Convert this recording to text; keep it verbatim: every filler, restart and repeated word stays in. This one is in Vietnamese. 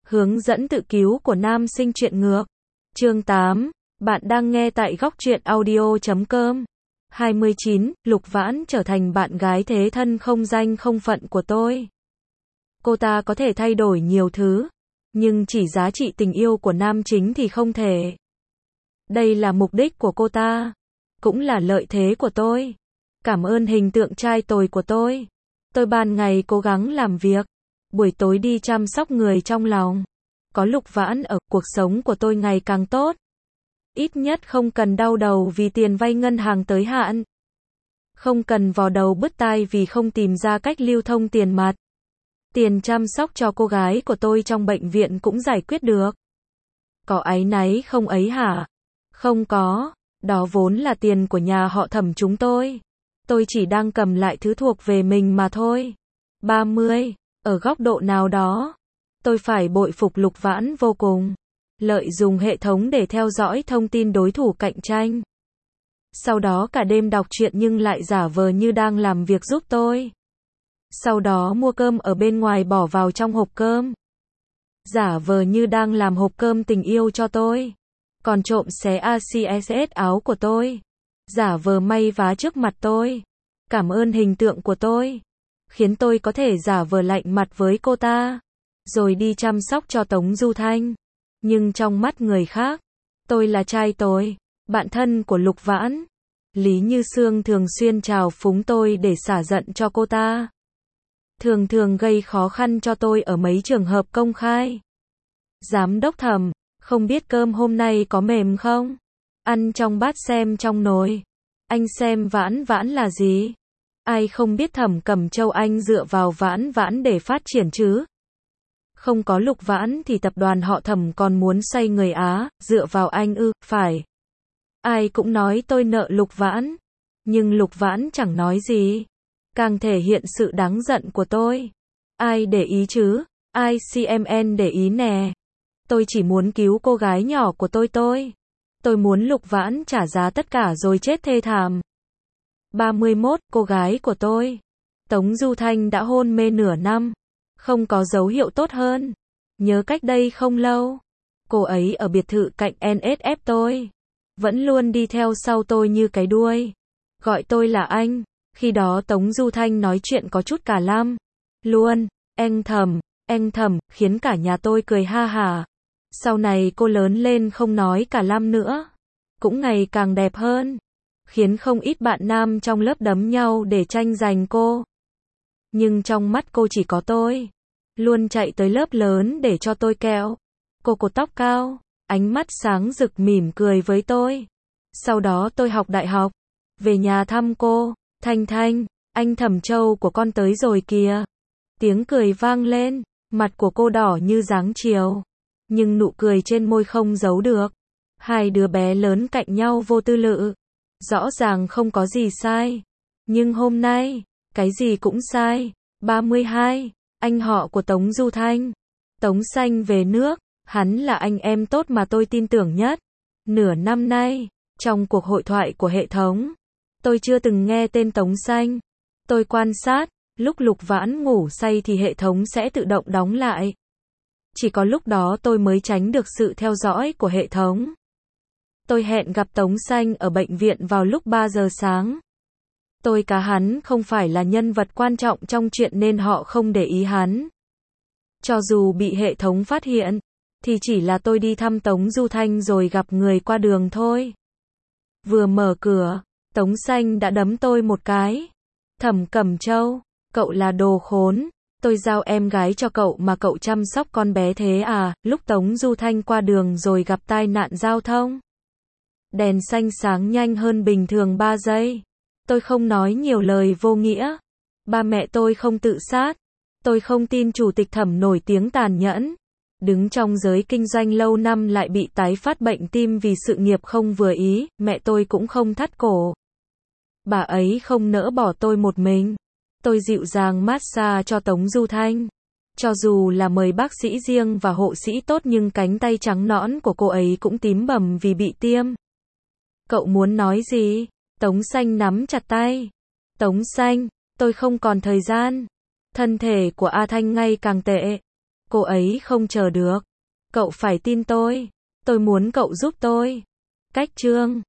Hướng dẫn tự cứu của nam sinh truyện ngược. Chương tám. Bạn đang nghe tại góc truyện audio chấm com. hai mươi chín. Lục Vãn trở thành bạn gái thế thân không danh không phận của tôi. Cô ta có thể thay đổi nhiều thứ, nhưng chỉ giá trị tình yêu của nam chính thì không thể. Đây là mục đích của cô ta, cũng là lợi thế của tôi. Cảm ơn hình tượng trai tồi của tôi. Tôi ban ngày cố gắng làm việc, buổi tối đi chăm sóc người trong lòng. Có Lục Vãn ở, cuộc sống của tôi ngày càng tốt. Ít nhất không cần đau đầu vì tiền vay ngân hàng tới hạn. Không cần vò đầu bứt tai vì không tìm ra cách lưu thông tiền mặt. Tiền chăm sóc cho cô gái của tôi trong bệnh viện cũng giải quyết được. Có áy náy không ấy hả? Không có, đó vốn là tiền của nhà họ Thẩm chúng tôi. Tôi chỉ đang cầm lại thứ thuộc về mình mà thôi. ba mươi. Ở góc độ nào đó, tôi phải bội phục Lục Vãn vô cùng. Lợi dụng hệ thống để theo dõi thông tin đối thủ cạnh tranh. Sau đó cả đêm đọc truyện nhưng lại giả vờ như đang làm việc giúp tôi. Sau đó mua cơm ở bên ngoài bỏ vào trong hộp cơm. Giả vờ như đang làm hộp cơm tình yêu cho tôi. Còn trộm xé a xê ét ét áo của tôi. Giả vờ may vá trước mặt tôi. Cảm ơn hình tượng của tôi. Khiến tôi có thể giả vờ lạnh mặt với cô ta. Rồi đi chăm sóc cho Tống Du Thanh. Nhưng trong mắt người khác, tôi là trai tồi, bạn thân của Lục Vãn. Lý Như Sương thường xuyên trào phúng tôi để xả giận cho cô ta. Thường thường gây khó khăn cho tôi ở mấy trường hợp công khai. Giám đốc Thẩm, không biết cơm hôm nay có mềm không? Ăn trong bát xem trong nồi. Anh xem Vãn Vãn là gì? Ai không biết Thẩm Cẩm Châu anh dựa vào Vãn Vãn để phát triển chứ? Không có Lục Vãn thì tập đoàn họ Thẩm còn muốn xoay người Á, dựa vào anh ư, phải. Ai cũng nói tôi nợ Lục Vãn. Nhưng Lục Vãn chẳng nói gì. Càng thể hiện sự đáng giận của tôi. Ai để ý chứ? Ai xê em en để ý nè. Tôi chỉ muốn cứu cô gái nhỏ của tôi tôi. Tôi muốn Lục Vãn trả giá tất cả rồi chết thê thảm. ba mươi mốt. Cô gái của tôi. Tống Du Thanh đã hôn mê nửa năm. Không có dấu hiệu tốt hơn. Nhớ cách đây không lâu, cô ấy ở biệt thự cạnh en ét ép tôi. Vẫn luôn đi theo sau tôi như cái đuôi. Gọi tôi là anh. Khi đó Tống Du Thanh nói chuyện có chút cả lăm. Luôn, anh Thẩm, anh Thẩm, khiến cả nhà tôi cười ha hả. Sau này cô lớn lên không nói cả lăm nữa. Cũng ngày càng đẹp hơn. Khiến không ít bạn nam trong lớp đấm nhau để tranh giành cô. Nhưng trong mắt cô chỉ có tôi. Luôn chạy tới lớp lớn để cho tôi kẹo. Cô cột tóc cao, ánh mắt sáng rực mỉm cười với tôi. Sau đó tôi học đại học. Về nhà thăm cô. Thanh Thanh, anh Thẩm Châu của con tới rồi kìa. Tiếng cười vang lên. Mặt của cô đỏ như dáng chiều. Nhưng nụ cười trên môi không giấu được. Hai đứa bé lớn cạnh nhau vô tư lự. Rõ ràng không có gì sai. Nhưng hôm nay, cái gì cũng sai. ba mươi hai. Anh họ của Tống Du Thanh. Tống Xanh về nước. Hắn là anh em tốt mà tôi tin tưởng nhất. Nửa năm nay, trong cuộc hội thoại của hệ thống, tôi chưa từng nghe tên Tống Xanh. Tôi quan sát, lúc Lục Vãn ngủ say thì hệ thống sẽ tự động đóng lại. Chỉ có lúc đó tôi mới tránh được sự theo dõi của hệ thống. Tôi hẹn gặp Tống Xanh ở bệnh viện vào lúc ba giờ sáng. Tôi cá hắn không phải là nhân vật quan trọng trong chuyện nên họ không để ý hắn. Cho dù bị hệ thống phát hiện, thì chỉ là tôi đi thăm Tống Du Thanh rồi gặp người qua đường thôi. Vừa mở cửa, Tống Xanh đã đấm tôi một cái. Thẩm Cẩm Châu, cậu là đồ khốn. Tôi giao em gái cho cậu mà cậu chăm sóc con bé thế à? Lúc Tống Du Thanh qua đường rồi gặp tai nạn giao thông. Đèn xanh sáng nhanh hơn bình thường ba giây. Tôi không nói nhiều lời vô nghĩa. Ba mẹ tôi không tự sát. Tôi không tin chủ tịch Thẩm nổi tiếng tàn nhẫn. Đứng trong giới kinh doanh lâu năm lại bị tái phát bệnh tim vì sự nghiệp không vừa ý. Mẹ tôi cũng không thắt cổ. Bà ấy không nỡ bỏ tôi một mình. Tôi dịu dàng massage cho Tống Du Thanh. Cho dù là mời bác sĩ riêng và hộ sĩ tốt nhưng cánh tay trắng nõn của cô ấy cũng tím bầm vì bị tiêm. Cậu muốn nói gì? Tống Xanh nắm chặt tay. Tống Xanh, tôi không còn thời gian. Thân thể của A Thanh ngày càng tệ. Cô ấy không chờ được. Cậu phải tin tôi. Tôi muốn cậu giúp tôi. Cách chương